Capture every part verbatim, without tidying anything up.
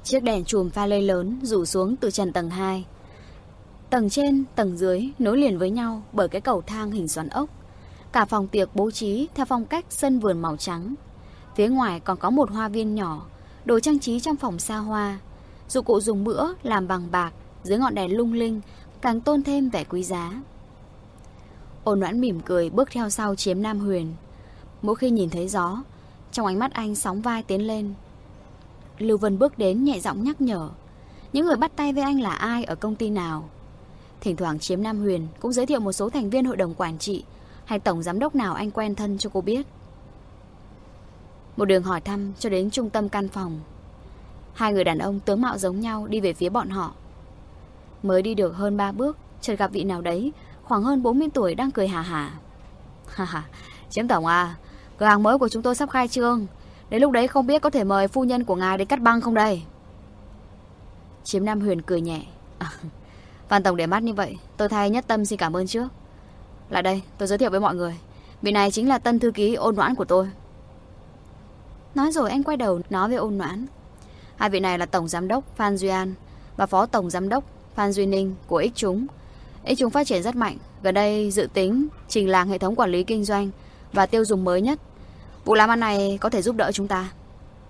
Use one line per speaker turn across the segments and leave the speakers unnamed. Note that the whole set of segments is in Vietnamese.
Chiếc đèn chùm pha lê lớn rủ xuống từ trần tầng hai. Tầng trên, tầng dưới nối liền với nhau bởi cái cầu thang hình xoắn ốc. Cả phòng tiệc bố trí theo phong cách sân vườn màu trắng. Phía ngoài còn có một hoa viên nhỏ, đồ trang trí trong phòng xa hoa. Dụng cụ dùng bữa làm bằng bạc, dưới ngọn đèn lung linh càng tôn thêm vẻ quý giá. Ôn Noãn mỉm cười bước theo sau Chiếm Nam Huyền. Mỗi khi nhìn thấy gió, trong ánh mắt anh sóng vai tiến lên. Lưu Vân bước đến nhẹ giọng nhắc nhở những người bắt tay với anh là ai, ở công ty nào. Thỉnh thoảng Chiếm Nam Huyền cũng giới thiệu một số thành viên hội đồng quản trị hay tổng giám đốc nào anh quen thân cho cô biết. Một đường hỏi thăm cho đến trung tâm căn phòng. Hai người đàn ông tướng mạo giống nhau đi về phía bọn họ. Mới đi được hơn ba bước, chợt gặp vị nào đấy khoảng hơn bốn mươi tuổi đang cười hà hà. Ha ha, Chiếm tổng à, cửa hàng mới của chúng tôi sắp khai trương. Đến lúc đấy không biết có thể mời phu nhân của ngài đến cắt băng không đây? Chiếm Nam Huyền cười nhẹ. À, Phan tổng để mắt như vậy, tôi thay Nhất Tâm xin cảm ơn trước. Lại đây, tôi giới thiệu với mọi người. Vị này chính là tân thư ký Ôn Noãn của tôi. Nói rồi anh quay đầu nói với Ôn Noãn. Hai vị này là tổng giám đốc Phan Duy An và phó tổng giám đốc Phan Duy Ninh của X Chúng. X Chúng phát triển rất mạnh, gần đây dự tính trình làng hệ thống quản lý kinh doanh và tiêu dùng mới nhất. Vụ làm ăn này có thể giúp đỡ chúng ta.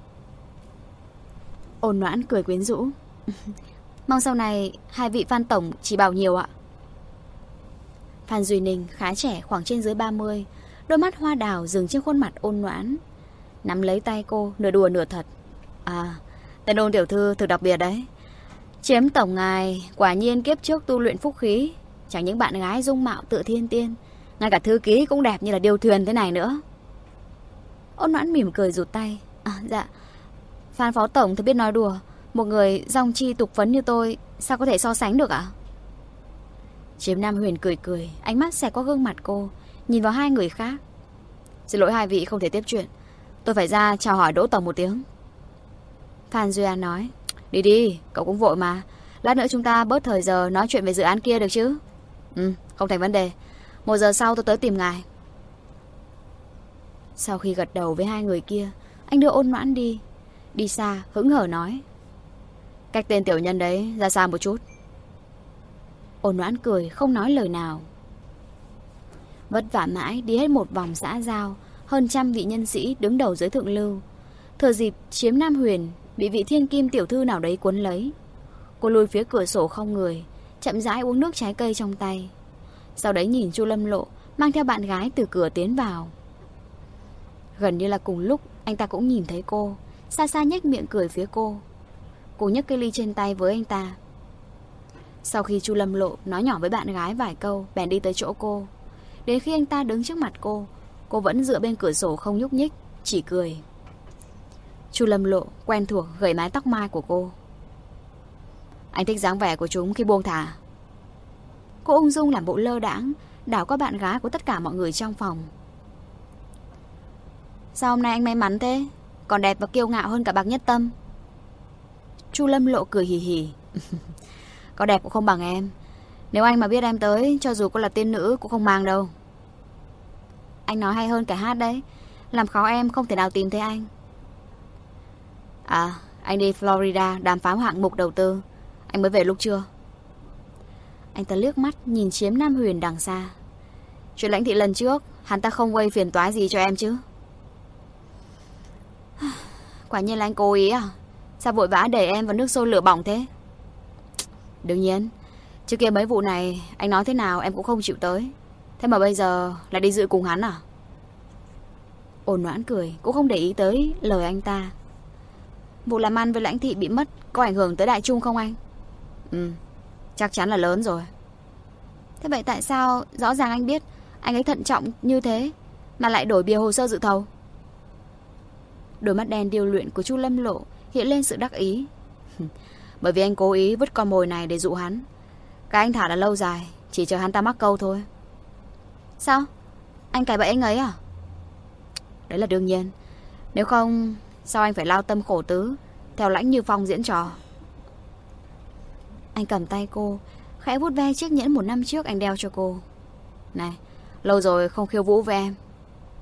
Ôn Noãn cười quyến rũ. Mong sau này hai vị Phan tổng chỉ bảo nhiều ạ. Phan Duy Ninh khá trẻ, khoảng trên dưới ba mươi, đôi mắt hoa đào dừng trên khuôn mặt Ôn Noãn, nắm lấy tay cô nửa đùa nửa thật. À, tên Ôn tiểu thư thực đặc biệt đấy. Chiếm tổng ngài quả nhiên kiếp trước tu luyện phúc khí, chẳng những bạn gái dung mạo tựa thiên tiên, ngay cả thư ký cũng đẹp như là điêu thuyền thế này nữa. Ôn Noãn mỉm cười rụt tay. À dạ, Phan phó tổng thì biết nói đùa, một người dong chi tục phấn như tôi sao có thể so sánh được ạ? Chiếm Nam Huyền cười cười, ánh mắt xẹt qua gương mặt cô, nhìn vào hai người khác. Xin lỗi hai vị không thể tiếp chuyện, tôi phải ra chào hỏi Đỗ tổng một tiếng. Phan Duy An nói. Đi đi, cậu cũng vội mà, lát nữa chúng ta bớt thời giờ nói chuyện về dự án kia được chứ? Ừ, không thành vấn đề. Một giờ sau tôi tới tìm ngài. Sau khi gật đầu với hai người kia, anh đưa Ôn Noãn đi. Đi xa, hững hờ nói. Cách tên tiểu nhân đấy ra xa một chút. Ôn Noãn cười, không nói lời nào. Vất vả mãi đi hết một vòng xã giao, hơn trăm vị nhân sĩ đứng đầu dưới thượng lưu. Thừa dịp Chiếm Nam Huyền bị vị thiên kim tiểu thư nào đấy cuốn lấy, cô lùi phía cửa sổ không người, chậm rãi uống nước trái cây trong tay. Sau đấy nhìn Chu Lâm Lộ mang theo bạn gái từ cửa tiến vào. Gần như là cùng lúc anh ta cũng nhìn thấy cô, xa xa nhếch miệng cười phía cô. Cô nhấc cái ly trên tay với anh ta. Sau khi Chu Lâm Lộ nói nhỏ với bạn gái vài câu, bèn đi tới chỗ cô. Đến khi anh ta đứng trước mặt cô, cô vẫn dựa bên cửa sổ không nhúc nhích, chỉ cười. Chu Lâm Lộ quen thuộc gẩy mái tóc mai của cô. Anh thích dáng vẻ của chúng khi buông thả. Cô ung dung làm bộ lơ đãng, đảo qua bạn gái của tất cả mọi người trong phòng. Sao hôm nay anh may mắn thế, còn đẹp và kiêu ngạo hơn cả bạc Nhất Tâm? Chu Lâm Lộ cười hì hì. Có đẹp cũng không bằng em. Nếu anh mà biết em tới, cho dù cô là tiên nữ cũng không mang đâu. Anh nói hay hơn cả hát đấy. Làm khó em không thể nào tìm thấy anh. À, anh đi Florida đàm phán hạng mục đầu tư. Anh mới về lúc trưa. Anh ta liếc mắt nhìn Chiếm Nam Huyền đằng xa. Chuyện Lãnh thị lần trước, hắn ta không gây phiền toái gì cho em chứ? Quả nhiên là anh cố ý à? Sao vội vã đẩy em vào nước sôi lửa bỏng thế? Đương nhiên, trước kia mấy vụ này anh nói thế nào em cũng không chịu tới. Thế mà bây giờ lại đi dự cùng hắn à? Ôn Noãn cười, cũng không để ý tới lời anh ta. Vụ làm ăn với Lãnh thị bị mất có ảnh hưởng tới đại trung không anh? Ừ, chắc chắn là lớn rồi. Thế vậy tại sao rõ ràng anh biết anh ấy thận trọng như thế mà lại đổi bìa hồ sơ dự thầu? Đôi mắt đen điêu luyện của Chu Lâm Lộ hiện lên sự đắc ý. Bởi vì anh cố ý vứt con mồi này để dụ hắn. Cái anh thả là lâu dài, chỉ chờ hắn ta mắc câu thôi. Sao? Anh cài bẫy anh ấy à? Đấy là đương nhiên. Nếu không, sao anh phải lao tâm khổ tứ theo Lãnh Như Phong diễn trò? Anh cầm tay cô, khẽ vuốt ve chiếc nhẫn một năm trước anh đeo cho cô. Này, lâu rồi không khiêu vũ với em.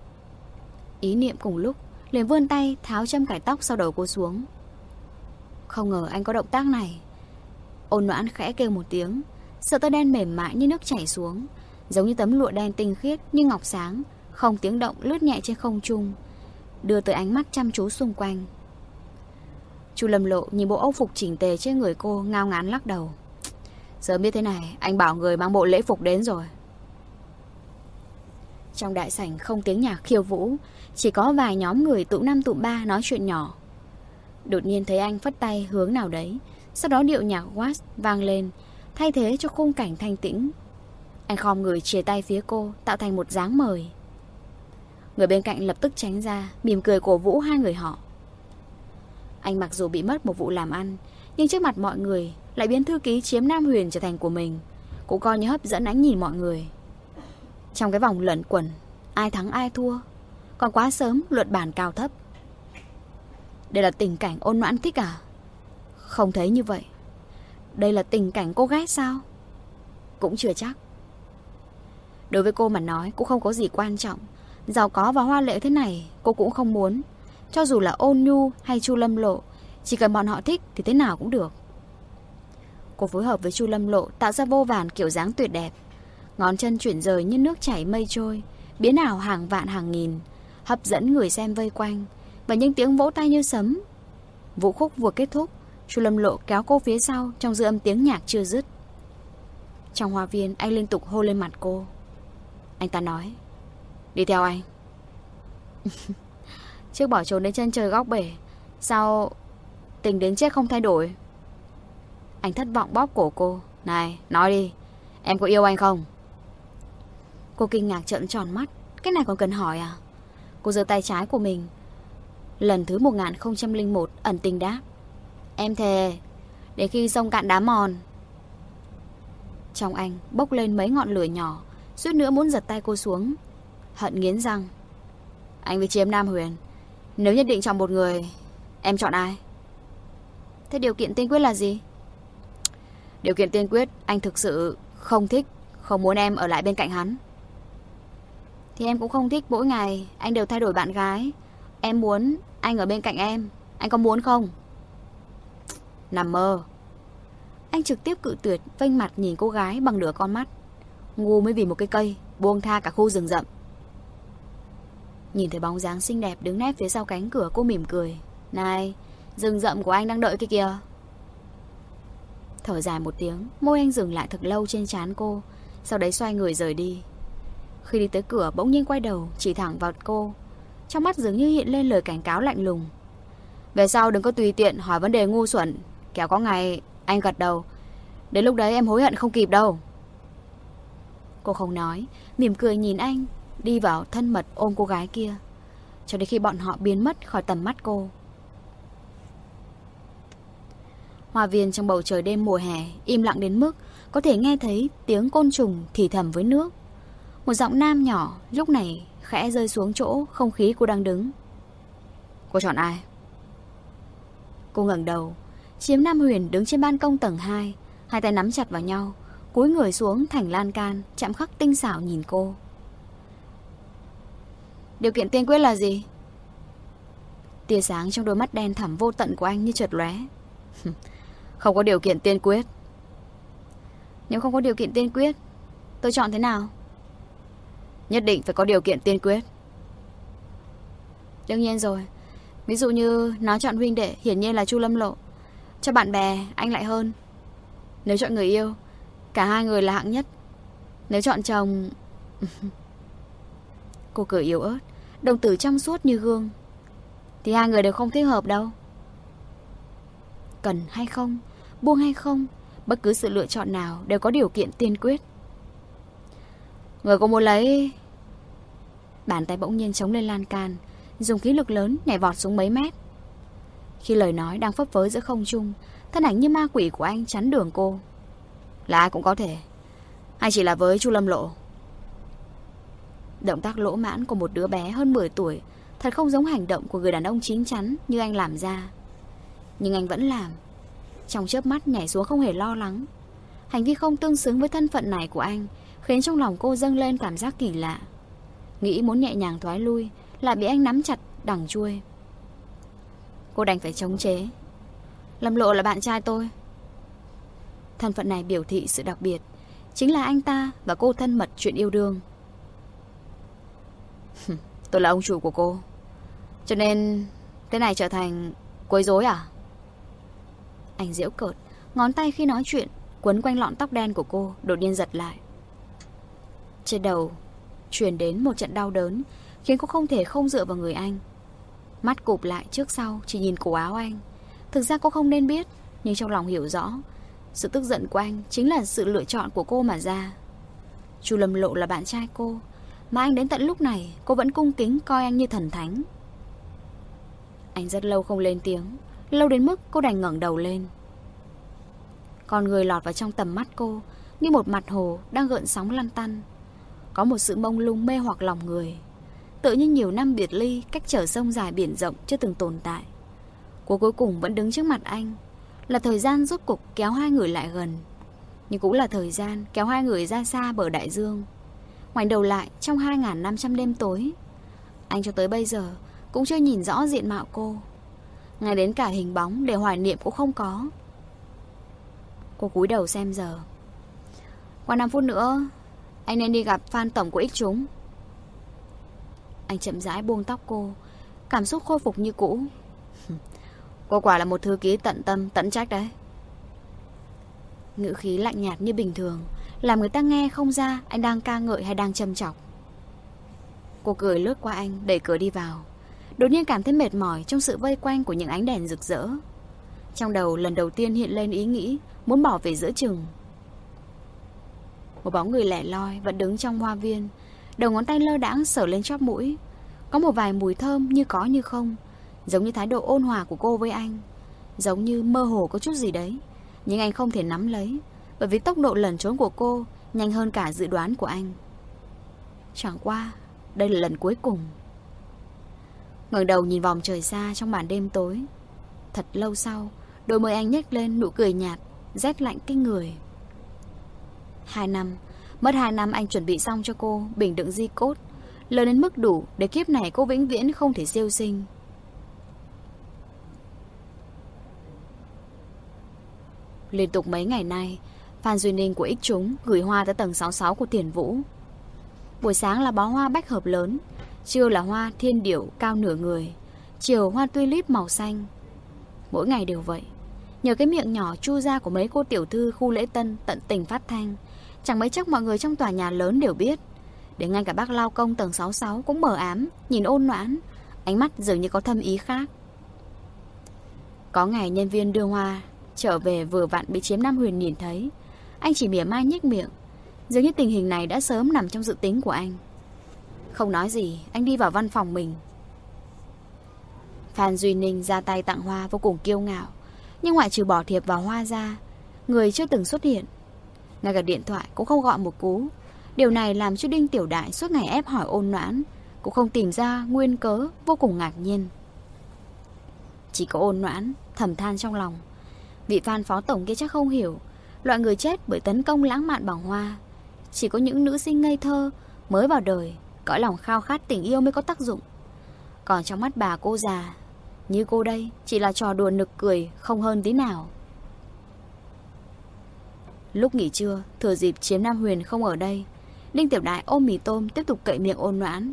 Ý niệm cùng lúc liền vươn tay tháo châm cài tóc sau đầu cô xuống. Không ngờ anh có động tác này. Ôn Noãn khẽ kêu một tiếng. Sợi tơ đen mềm mại như nước chảy xuống, giống như tấm lụa đen tinh khiết như ngọc sáng, không tiếng động lướt nhẹ trên không trung, đưa tới ánh mắt chăm chú xung quanh. Chu Lâm Lộ nhìn bộ âu phục chỉnh tề trên người cô, ngao ngán lắc đầu. Sớm biết thế này, anh bảo người mang bộ lễ phục đến rồi. Trong đại sảnh không tiếng nhạc khiêu vũ, chỉ có vài nhóm người tụ năm tụ ba nói chuyện nhỏ. Đột nhiên thấy anh phất tay hướng nào đấy, sau đó điệu nhạc waltz vang lên, thay thế cho khung cảnh thanh tĩnh. Anh khom người chìa tay phía cô, tạo thành một dáng mời. Người bên cạnh lập tức tránh ra, mỉm cười cổ vũ hai người họ. Anh mặc dù bị mất một vụ làm ăn, nhưng trước mặt mọi người lại biến thư ký chiếm Nam Huyền trở thành của mình, cũng coi như hấp dẫn ánh nhìn mọi người. Trong cái vòng luẩn quẩn, ai thắng ai thua, còn quá sớm luận bản cao thấp. Đây là tình cảnh Ôn Noãn thích à? Không thấy như vậy. Đây là tình cảnh cô ghét sao? Cũng chưa chắc. Đối với cô mà nói cũng không có gì quan trọng. Giàu có và hoa lệ thế này cô cũng không muốn. Cho dù là Ôn Nhu hay Chu Lâm Lộ, chỉ cần bọn họ thích thì thế nào cũng được. Cô phối hợp với Chu Lâm Lộ tạo ra vô vàn kiểu dáng tuyệt đẹp. Ngón chân chuyển rời như nước chảy mây trôi, biến ảo hàng vạn hàng nghìn, hấp dẫn người xem vây quanh. Và những tiếng vỗ tay như sấm. Vũ khúc vừa kết thúc, Chu Lâm Lộ kéo cô phía sau trong dư âm tiếng nhạc chưa dứt. Trong hoa viên anh liên tục hôn lên mặt cô. Anh ta nói, đi theo anh. Trước bỏ trốn đến chân trời góc bể, sao tình đến chết không thay đổi? Anh thất vọng bóp cổ cô. Này, nói đi, em có yêu anh không? Cô kinh ngạc trợn tròn mắt. Cái này còn cần hỏi à? Cô giơ tay trái của mình. Lần thứ một nghìn không trăm lẻ một ẩn tình đáp, em thề, đến khi sông cạn đá mòn. Trong anh bốc lên mấy ngọn lửa nhỏ, suýt nữa muốn giật tay cô xuống. Hận nghiến răng. Anh với chiếm Nam Huyền, nếu nhất định chọn một người, em chọn ai? Thế điều kiện tiên quyết là gì? Điều kiện tiên quyết anh thực sự không thích, không muốn em ở lại bên cạnh hắn. Thì em cũng không thích mỗi ngày anh đều thay đổi bạn gái. Em muốn anh ở bên cạnh em. Anh có muốn không? Nằm mơ. Anh trực tiếp cự tuyệt, vênh mặt nhìn cô gái bằng nửa con mắt. Ngu mới vì một cái cây buông tha cả khu rừng rậm. Nhìn thấy bóng dáng xinh đẹp đứng nép phía sau cánh cửa, cô mỉm cười. Này, rừng rậm của anh đang đợi kia kìa. Thở dài một tiếng, môi anh dừng lại thật lâu trên trán cô, sau đấy xoay người rời đi. Khi đi tới cửa bỗng nhiên quay đầu, chỉ thẳng vào cô. Trong mắt dường như hiện lên lời cảnh cáo lạnh lùng. Về sau đừng có tùy tiện hỏi vấn đề ngu xuẩn, kẻo có ngày anh gật đầu, đến lúc đấy em hối hận không kịp đâu. Cô không nói, mỉm cười nhìn anh, đi vào thân mật ôm cô gái kia, cho đến khi bọn họ biến mất khỏi tầm mắt cô. Hoa viên trong bầu trời đêm mùa hè im lặng đến mức có thể nghe thấy tiếng côn trùng thì thầm với nước. Một giọng nam nhỏ lúc này khẽ rơi xuống chỗ không khí cô đang đứng. Cô chọn ai? Cô ngẩng đầu. Chiếm Nam Huyền đứng trên ban công tầng hai, hai tay nắm chặt vào nhau, cúi người xuống thành lan can, chạm khắc tinh xảo nhìn cô. Điều kiện tiên quyết là gì? Tia sáng trong đôi mắt đen thẳm vô tận của anh như chợt lóe. Không có điều kiện tiên quyết. Nếu không có điều kiện tiên quyết, tôi chọn thế nào? Nhất định phải có điều kiện tiên quyết. Đương nhiên rồi. Ví dụ như nó chọn huynh đệ, hiển nhiên là Chu Lâm Lộ. Cho bạn bè anh lại hơn. Nếu chọn người yêu, cả hai người là hạng nhất. Nếu chọn chồng... Cô cười yếu ớt, đồng tử trong suốt như gương. Thì hai người đều không thích hợp đâu. Cần hay không, buông hay không, bất cứ sự lựa chọn nào đều có điều kiện tiên quyết. Người có muốn lấy... Bàn tay bỗng nhiên chống lên lan can, dùng khí lực lớn nhảy vọt xuống mấy mét. Khi lời nói đang phấp phới giữa không trung, thân ảnh như ma quỷ của anh chắn đường cô. Là ai cũng có thể, hay chỉ là với Chu Lâm Lộ? Động tác lỗ mãn của một đứa bé hơn mười tuổi thật không giống hành động của người đàn ông chín chắn như anh làm ra. Nhưng anh vẫn làm. Trong chớp mắt nhảy xuống không hề lo lắng. Hành vi không tương xứng với thân phận này của anh khiến trong lòng cô dâng lên cảm giác kỳ lạ. Nghĩ muốn nhẹ nhàng thoái lui, lại bị anh nắm chặt đằng chuôi. Cô đành phải chống chế. Lâm Lộ là bạn trai tôi. Thân phận này biểu thị sự đặc biệt, chính là anh ta và cô thân mật chuyện yêu đương. Tôi là ông chủ của cô, cho nên thế này trở thành quấy rối à? Anh giễu cợt, ngón tay khi nói chuyện quấn quanh lọn tóc đen của cô đột nhiên giật lại. Trên đầu truyền đến một trận đau đớn, khiến cô không thể không dựa vào người anh. Mắt cụp lại trước sau, chỉ nhìn cổ áo anh. Thực ra cô không nên biết, nhưng trong lòng hiểu rõ, sự tức giận của anh chính là sự lựa chọn của cô mà ra. Chu Lâm Lộ là bạn trai cô, mà anh đến tận lúc này cô vẫn cung kính coi anh như thần thánh. Anh rất lâu không lên tiếng, lâu đến mức cô đành ngẩng đầu lên. Con người lọt vào trong tầm mắt cô như một mặt hồ đang gợn sóng lăn tăn. Có một sự mông lung mê hoặc lòng người, tự như nhiều năm biệt ly, cách trở sông dài biển rộng chưa từng tồn tại. Cô cuối cùng vẫn đứng trước mặt anh. Là thời gian rốt cục kéo hai người lại gần, nhưng cũng là thời gian kéo hai người ra xa bờ đại dương. Ngoảnh đầu lại trong hai nghìn năm trăm đêm tối, anh cho tới bây giờ cũng chưa nhìn rõ diện mạo cô. Ngay đến cả hình bóng để hoài niệm cũng không có. Cô cúi đầu xem giờ. Qua năm phút nữa anh nên đi gặp Phan tổng của X chúng. Anh chậm rãi buông tóc cô, cảm xúc khôi phục như cũ. Cô quả là một thư ký tận tâm tận trách đấy. Ngữ khí lạnh nhạt như bình thường, làm người ta nghe không ra anh đang ca ngợi hay đang châm chọc. Cô cười lướt qua anh, đẩy cửa đi vào. Đột nhiên cảm thấy mệt mỏi trong sự vây quanh của những ánh đèn rực rỡ. Trong đầu lần đầu tiên hiện lên ý nghĩ muốn bỏ về giữa chừng. Một bóng người lẻ loi vẫn đứng trong hoa viên, đầu ngón tay lơ đãng sờ lên chóp mũi. Có một vài mùi thơm như có như không, giống như thái độ ôn hòa của cô với anh, giống như mơ hồ có chút gì đấy, nhưng anh không thể nắm lấy, bởi vì tốc độ lẩn trốn của cô nhanh hơn cả dự đoán của anh. Chẳng qua đây là lần cuối cùng. Ngẩng đầu nhìn vòng trời xa trong màn đêm tối. Thật lâu sau, đôi môi anh nhếch lên nụ cười nhạt, rét lạnh kinh người. Hai năm, mất hai năm anh chuẩn bị xong cho cô bình đựng di cốt, lớn đến mức đủ để kiếp này cô vĩnh viễn không thể siêu sinh. Liên tục mấy ngày nay, Phan Duy Ninh của X chúng gửi hoa tới tầng sáu mươi sáu của Tiền Vũ. Buổi sáng là bó hoa bách hợp lớn, trưa là hoa thiên điểu cao nửa người, chiều hoa tulip màu xanh. Mỗi ngày đều vậy. Nhờ cái miệng nhỏ chu ra của mấy cô tiểu thư khu lễ tân tận tình phát thanh, chẳng mấy chốc mọi người trong tòa nhà lớn đều biết. Để ngay cả bác lao công tầng sáu mươi sáu cũng mờ ám, nhìn ôn noãn, ánh mắt dường như có thâm ý khác. Có ngày nhân viên đưa hoa trở về vừa vặn bị Chiếm Nam Huyền nhìn thấy, anh chỉ mỉa mai nhếch miệng, dường như tình hình này đã sớm nằm trong dự tính của anh. Không nói gì, anh đi vào văn phòng mình. Phan Duy Ninh ra tay tặng hoa vô cùng kiêu ngạo, nhưng ngoại trừ bỏ thiệp vào hoa ra, người chưa từng xuất hiện. Ngay cả điện thoại cũng không gọi một cú. Điều này làm cho Đinh Tiểu Đại suốt ngày ép hỏi ôn noãn, cũng không tìm ra nguyên cớ, vô cùng ngạc nhiên. Chỉ có ôn noãn thầm than trong lòng, vị Phan phó tổng kia chắc không hiểu, loại người chết bởi tấn công lãng mạn bằng hoa. Chỉ có những nữ sinh ngây thơ mới vào đời, cõi lòng khao khát tình yêu mới có tác dụng. Còn trong mắt bà cô già như cô đây chỉ là trò đùa nực cười, không hơn tí nào. Lúc nghỉ trưa, thừa dịp Chiếm Nam Huyền không ở đây, Đinh Tiểu Đại ôm mì tôm tiếp tục cậy miệng ôn noãn.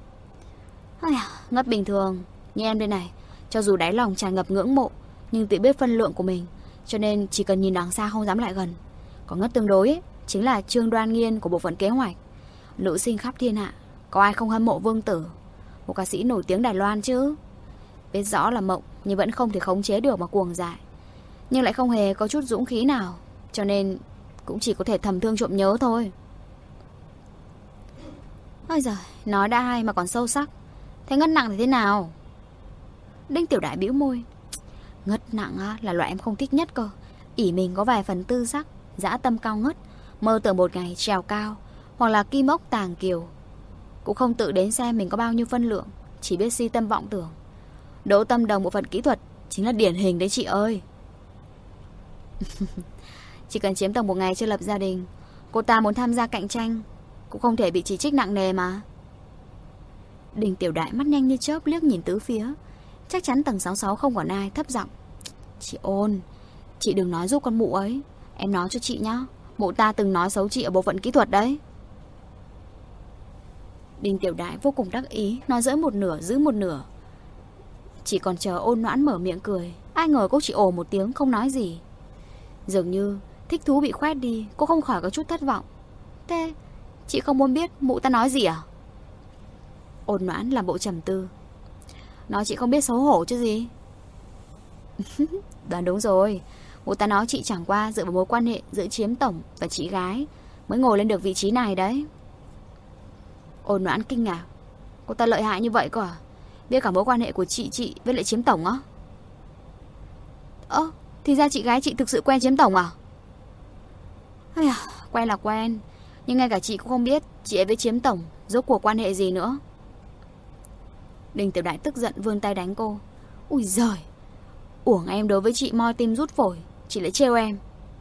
Ngất bình thường, như em đây này, cho dù đáy lòng tràn ngập ngưỡng mộ, nhưng tự biết phân lượng của mình, cho nên chỉ cần nhìn đằng xa không dám lại gần. Còn ngất tương đối ấy, chính là Trương Đoan Nghiên của bộ phận kế hoạch. Nữ sinh khắp thiên hạ, có ai không hâm mộ Vương Tử, một ca sĩ nổi tiếng Đài Loan chứ. Biết rõ là mộng, nhưng vẫn không thể khống chế được mà cuồng dại, nhưng lại không hề có chút dũng khí nào, cho nên cũng chỉ có thể thầm thương trộm nhớ thôi. Ôi giời, nói đã hay mà còn sâu sắc. Thế ngất nặng thì thế nào? Đinh Tiểu Đại bĩu môi. Ngất nặng á, là loại em không thích nhất cơ. ỷ mình có vài phần tư sắc, dã tâm cao ngất, mơ tưởng một ngày trèo cao, hoặc là kim ốc tàng kiều. Cũng không tự đến xem mình có bao nhiêu phân lượng, chỉ biết si tâm vọng tưởng. Đỗ Tâm Đồng bộ phận kỹ thuật chính là điển hình đấy chị ơi. Chỉ cần chiếm tầng một ngày chưa lập gia đình, cô ta muốn tham gia cạnh tranh cũng không thể bị chỉ trích nặng nề mà. Đinh Tiểu Đại mắt nhanh như chớp liếc nhìn tứ phía. Chắc chắn tầng sáu mươi sáu không còn ai, thấp giọng. Chị Ôn, chị đừng nói giúp con mụ ấy. Em nói cho chị nhá, mụ ta từng nói xấu chị ở bộ phận kỹ thuật đấy. Đinh Tiểu Đại vô cùng đắc ý, nói dỡn một nửa giữ một nửa. Chỉ còn chờ Ôn Noãn mở miệng cười, ai ngờ cô chỉ ồ một tiếng không nói gì. Dường như thích thú bị khoét đi, cô không khỏi có chút thất vọng. Thế chị không muốn biết mụ ta nói gì à? Ôn Noãn làm bộ trầm tư. Nói chị không biết xấu hổ chứ gì. Đoán đúng rồi. Mụ ta nói chị chẳng qua dựa vào mối quan hệ giữa Chiếm tổng và chị gái mới ngồi lên được vị trí này đấy. Ôn Noãn kinh ngạc. Cô ta lợi hại như vậy cơ à? Biết cả mối quan hệ của chị chị với lại Chiếm tổng á? Ơ, thì ra chị gái chị thực sự quen Chiếm tổng à? Ây à, quen là quen, nhưng ngay cả chị cũng không biết chị ấy với Chiếm tổng rốt cuộc quan hệ gì nữa. Đinh Tiểu Đại tức giận vươn tay đánh cô. Ui giời, uổng em đối với chị moi tim rút phổi, chị lại trêu em.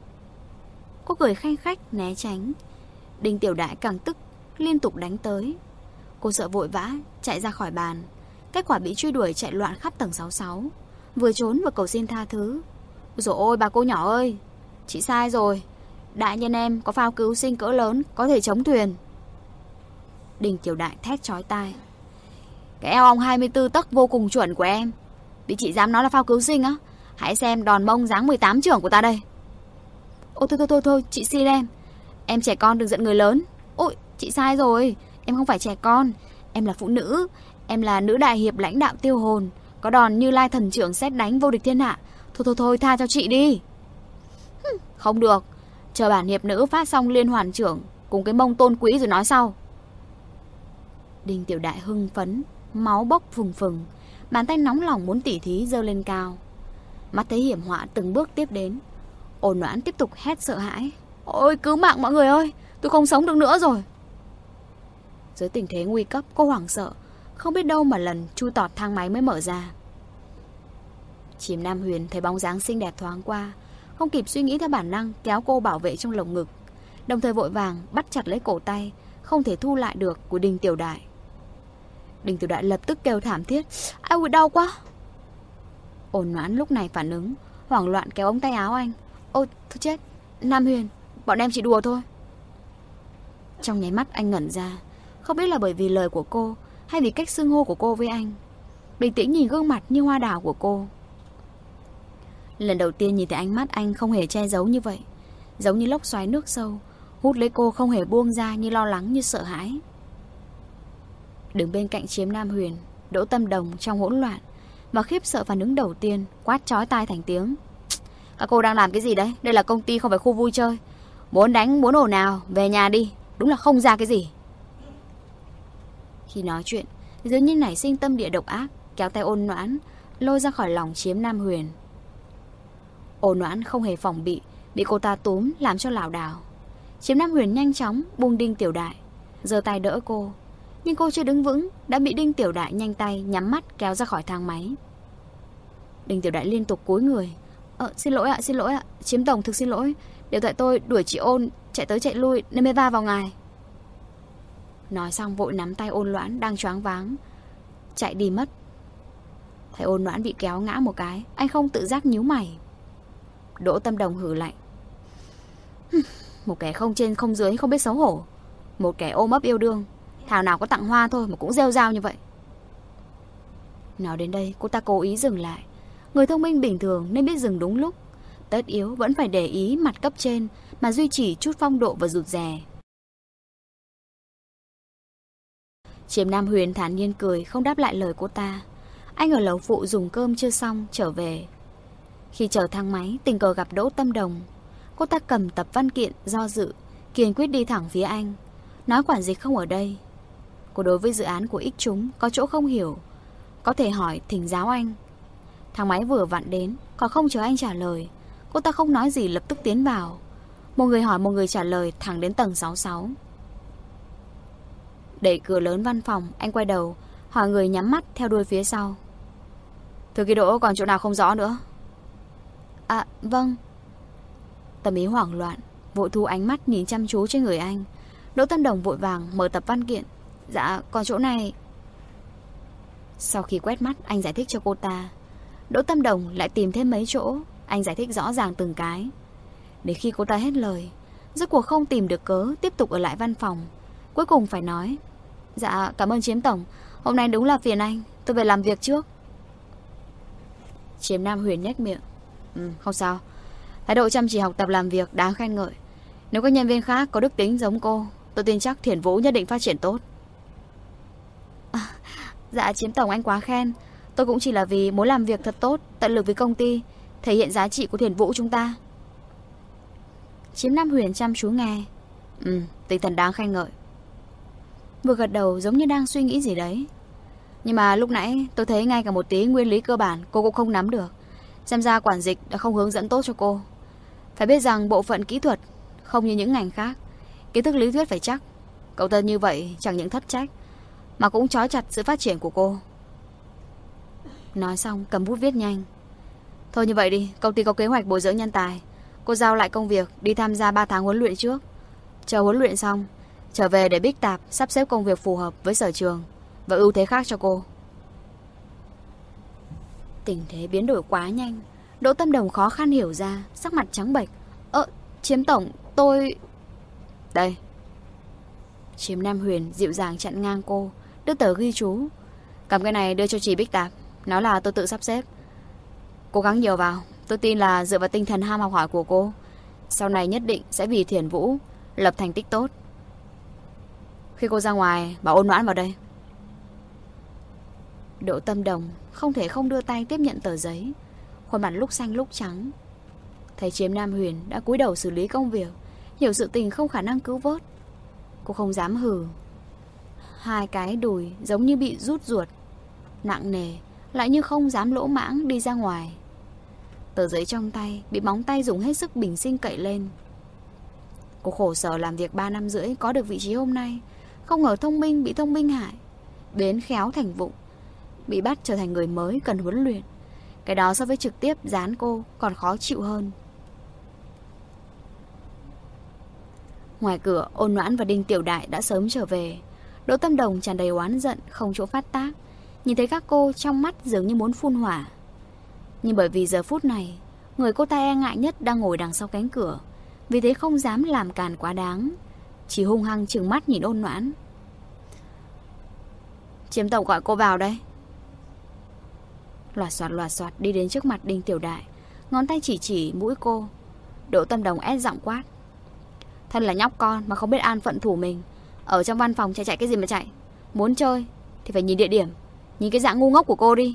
Cô cười khanh khách né tránh. Đinh Tiểu Đại càng tức, liên tục đánh tới. Cô sợ vội vã chạy ra khỏi bàn. Kết quả bị truy đuổi chạy loạn khắp tầng sáu sáu. Vừa trốn vừa cầu xin tha thứ. Rồi ôi bà cô nhỏ ơi, chị sai rồi. Đại nhân em có phao cứu sinh cỡ lớn, có thể chống thuyền. Đinh Tiểu Đại thét chói tai. Cái eo ong hai mươi tư tấc vô cùng chuẩn của em, bị chị dám nói là phao cứu sinh á? Hãy xem đòn mông dáng mười tám trưởng của ta đây. Ôi thôi thôi thôi thôi, chị xin em. Em trẻ con đừng giận người lớn. Ôi, chị sai rồi, em không phải trẻ con. Em là phụ nữ, em là nữ đại hiệp lãnh đạo tiêu hồn, có đòn Như Lai thần trưởng xét đánh vô địch thiên hạ. Thôi thôi thôi, tha cho chị đi. Không được, chờ bản hiệp nữ phát xong liên hoàn trưởng cùng cái mông tôn quý rồi nói sau. Đinh Tiểu Đại hưng phấn, máu bốc phừng phừng, bàn tay nóng lòng muốn tỉ thí giơ lên cao. Mắt thấy hiểm họa từng bước tiếp đến, Ôn Noãn tiếp tục hét sợ hãi. Ôi cứu mạng mọi người ơi, tôi không sống được nữa rồi. Dưới tình thế nguy cấp, cô hoảng sợ, không biết đâu mà lần chui tọt thang máy mới mở ra. Chìm Nam Huyền thấy bóng dáng xinh đẹp thoáng qua, không kịp suy nghĩ theo bản năng kéo cô bảo vệ trong lồng ngực, đồng thời vội vàng bắt chặt lấy cổ tay không thể thu lại được của Đinh Tiểu Đại. Đinh Tiểu Đại lập tức kêu thảm thiết. Ai ui đau quá. Ôn Noãn lúc này phản ứng, hoảng loạn kéo ống tay áo anh. Ôi thôi chết, Nam Huyền, bọn em chỉ đùa thôi. Trong nháy mắt anh ngẩn ra, không biết là bởi vì lời của cô hay vì cách xưng hô của cô với anh. Bình tĩnh nhìn gương mặt như hoa đào của cô. Lần đầu tiên nhìn thấy ánh mắt anh không hề che giấu như vậy, giống như lốc xoáy nước sâu, hút lấy cô không hề buông ra, như lo lắng như sợ hãi. Đứng bên cạnh Chiếm Nam Huyền, Đỗ Tâm Đồng trong hỗn loạn và khiếp sợ phản ứng đầu tiên, quát chói tai thành tiếng. Các cô đang làm cái gì đấy? Đây là công ty không phải khu vui chơi. Muốn đánh muốn ồn nào về nhà đi, đúng là không ra cái gì. Khi nói chuyện, dường như nảy sinh tâm địa độc ác, kéo tay Ôn Noãn lôi ra khỏi lòng Chiếm Nam Huyền. Ôn Noãn không hề phòng bị, bị cô ta túm làm cho lảo đảo. Chiếm Nam Huyền nhanh chóng buông Đinh Tiểu Đại, giơ tay đỡ cô, nhưng cô chưa đứng vững đã bị Đinh Tiểu Đại nhanh tay nhắm mắt kéo ra khỏi thang máy. Đinh Tiểu Đại liên tục cúi người. Ờ, xin lỗi ạ, xin lỗi ạ, Chiếm tổng thực xin lỗi. Đều tại tôi đuổi chị Ôn chạy tới chạy lui nên mới va vào ngài. Nói xong vội nắm tay Ôn Noãn đang choáng váng chạy đi mất. Thấy Ôn Noãn bị kéo ngã một cái, anh không tự giác nhíu mày. Đỗ Tâm Đồng hừ lạnh. Một kẻ không trên không dưới không biết xấu hổ, một kẻ ôm ấp yêu đương, thảo nào có tặng hoa thôi mà cũng rêu rao như vậy. Nói đến đây cô ta cố ý dừng lại. Người thông minh bình thường nên biết dừng đúng lúc, tất yếu vẫn phải để ý mặt cấp trên mà duy trì chút phong độ và rụt rè. Chiếm Nam Huyền thản nhiên cười, không đáp lại lời cô ta. Anh ở lầu phụ dùng cơm chưa xong trở về. Khi chờ thang máy tình cờ gặp Đỗ Tâm Đồng. Cô ta cầm tập văn kiện do dự, kiên quyết đi thẳng phía anh, nói quản dịch không ở đây. Cô đối với dự án của Ích Chúng có chỗ không hiểu, có thể hỏi thỉnh giáo anh. Thang máy vừa vặn đến, còn không chờ anh trả lời, cô ta không nói gì lập tức tiến vào. Một người hỏi một người trả lời thẳng đến tầng sáu sáu. Đẩy cửa lớn văn phòng, anh quay đầu hỏi người nhắm mắt theo đuôi phía sau. Thư ký Đỗ còn chỗ nào không rõ nữa? À vâng. Tâm ý hoảng loạn, vội thu ánh mắt nhìn chăm chú trên người anh. Đỗ Tâm Đồng vội vàng mở tập văn kiện. Dạ còn chỗ này. Sau khi quét mắt anh giải thích cho cô ta, Đỗ Tâm Đồng lại tìm thêm mấy chỗ Anh giải thích rõ ràng từng cái. Đến khi cô ta hết lời, rốt cuộc không tìm được cớ tiếp tục ở lại văn phòng, cuối cùng phải nói: Dạ cảm ơn Chiếm tổng, hôm nay đúng là phiền anh, tôi về làm việc trước. Chiếm Nam Huyền nhếch miệng: Ừ, không sao. Thái độ chăm chỉ học tập làm việc đáng khen ngợi. Nếu các nhân viên khác có đức tính giống cô, tôi tin chắc Thiển Vũ nhất định phát triển tốt. À, dạ Chiếm tổng anh quá khen. Tôi cũng chỉ là vì muốn làm việc thật tốt, tận lực với công ty, thể hiện giá trị của Thiển Vũ chúng ta. Chiếm Nam Huyền chăm chú nghe. Ừ, tinh thần đáng khen ngợi. Vừa gật đầu giống như đang suy nghĩ gì đấy. Nhưng mà lúc nãy tôi thấy ngay cả một tí nguyên lý cơ bản cô cũng không nắm được. Xem ra quản dịch đã không hướng dẫn tốt cho cô. Phải biết rằng bộ phận kỹ thuật không như những ngành khác, kiến thức lý thuyết phải chắc. Cậu ta như vậy chẳng những thất trách, mà cũng trói chặt sự phát triển của cô. Nói xong cầm bút viết nhanh. Thôi như vậy đi, công ty có kế hoạch bồi dưỡng nhân tài. Cô giao lại công việc đi tham gia ba tháng huấn luyện trước. Chờ huấn luyện xong, trở về để Big Tạp sắp xếp công việc phù hợp với sở trường và ưu thế khác cho cô. Tình thế biến đổi quá nhanh, Đỗ Tâm Đồng khó khăn hiểu ra, sắc mặt trắng bệch. Ơ, Chiếm tổng, tôi... Đây. Chiếm Nam Huyền dịu dàng chặn ngang cô, đưa tờ ghi chú. Cầm cái này đưa cho chị Big Tạp, nói là tôi tự sắp xếp. Cố gắng nhiều vào, tôi tin là dựa vào tinh thần ham học hỏi của cô, sau này nhất định sẽ vì Thiển Vũ lập thành tích tốt. Khi cô ra ngoài, bảo Ôn Noãn vào đây. Đỗ Tâm Đồng không thể không đưa tay tiếp nhận tờ giấy, khuôn mặt lúc xanh lúc trắng. Thấy Chiếm Nam Huyền đã cúi đầu xử lý công việc, hiểu sự tình không khả năng cứu vớt, cô không dám hừ. Hai cái đùi giống như bị rút ruột, nặng nề, lại như không dám lỗ mãng đi ra ngoài. Tờ giấy trong tay bị móng tay dùng hết sức bình sinh cậy lên. Cô khổ sở làm việc ba năm rưỡi có được vị trí hôm nay, không ngờ thông minh bị thông minh hại, biến khéo thành vụng, bị bắt trở thành người mới cần huấn luyện. Cái đó so với trực tiếp dán cô còn khó chịu hơn. Ngoài cửa, Ôn Noãn và Đinh Tiểu Đại đã sớm trở về. Đỗ Tâm Đồng tràn đầy oán giận, không chỗ phát tác. Nhìn thấy các cô trong mắt dường như muốn phun hỏa. Nhưng bởi vì giờ phút này, người cô ta e ngại nhất đang ngồi đằng sau cánh cửa, vì thế không dám làm càn quá đáng, chỉ hung hăng trừng mắt nhìn Ôn Noãn. Chiếm tổng gọi cô vào đây. Loạt soạt loạt soạt đi đến trước mặt Đinh Tiểu Đại, ngón tay chỉ chỉ mũi cô. Đỗ Tâm Đồng ép giọng quát: Thân là nhóc con mà không biết an phận thủ mình, ở trong văn phòng chạy chạy cái gì mà chạy. Muốn chơi thì phải nhìn địa điểm, nhìn cái dạng ngu ngốc của cô đi.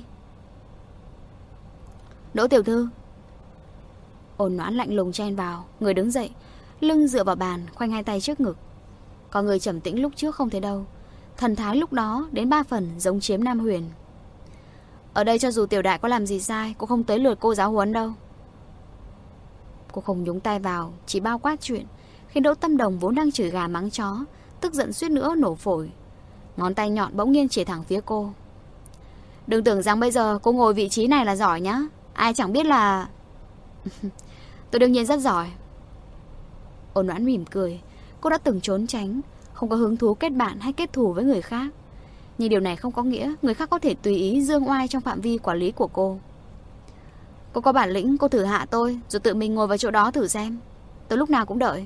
Đỗ tiểu thư. Ôn Noãn lạnh lùng chen vào, người đứng dậy, lưng dựa vào bàn, khoanh hai tay trước ngực. Có người trầm tĩnh lúc trước không thấy đâu, thần thái lúc đó đến ba phần giống Chiếm Nam Huyền. Ở đây cho dù Tiểu Đại có làm gì sai, cũng không tới lượt cô giáo huấn đâu. Cô không nhúng tay vào, chỉ bao quát chuyện, khiến Đỗ Tâm Đồng vốn đang chửi gà mắng chó, tức giận suýt nữa nổ phổi. Ngón tay nhọn bỗng nhiên chỉ thẳng phía cô. Đừng tưởng rằng bây giờ cô ngồi vị trí này là giỏi nhá. Ai chẳng biết là... Tôi đương nhiên rất giỏi. Ôn Noãn mỉm cười. Cô đã từng trốn tránh, không có hứng thú kết bạn hay kết thù với người khác. Nhưng điều này không có nghĩa người khác có thể tùy ý dương oai trong phạm vi quản lý của cô. Cô có bản lĩnh, cô thử hạ tôi, rồi tự mình ngồi vào chỗ đó thử xem. Tôi lúc nào cũng đợi.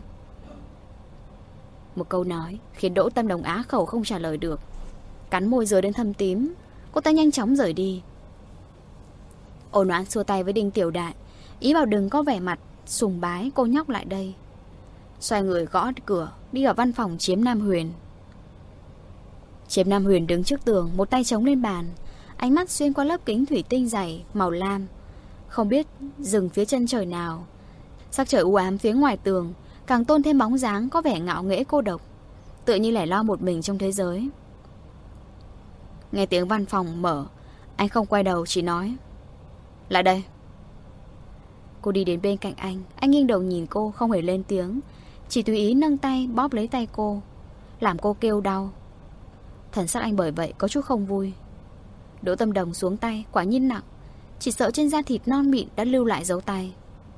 Một câu nói khiến Đỗ Tâm Đồng á khẩu không trả lời được, cắn môi rời đến thâm tím. Cô ta nhanh chóng rời đi. Ôn Noãn xua tay với Đinh Tiểu Đại, ý bảo đừng có vẻ mặt sùng bái cô nhóc lại đây. Xoay người gõ cửa, đi vào văn phòng Chiếm Nam Huyền. Chiếm Nam Huyền đứng trước tường, một tay chống lên bàn, ánh mắt xuyên qua lớp kính thủy tinh dày màu lam, không biết dừng phía chân trời nào. Sắc trời u ám phía ngoài tường càng tôn thêm bóng dáng có vẻ ngạo nghễ cô độc, tựa như lẻ loi một mình trong thế giới. Nghe tiếng văn phòng mở, anh không quay đầu, chỉ nói: Lại đây. Cô đi đến bên cạnh anh. Anh nghiêng đầu nhìn cô, không hề lên tiếng, chỉ tùy ý nâng tay bóp lấy tay cô, làm cô kêu đau. Thần sắc anh bởi vậy có chút không vui. Đỗ Tâm Đồng xuống tay quả nhiên nặng, chỉ sợ trên da thịt non mịn đã lưu lại dấu tay.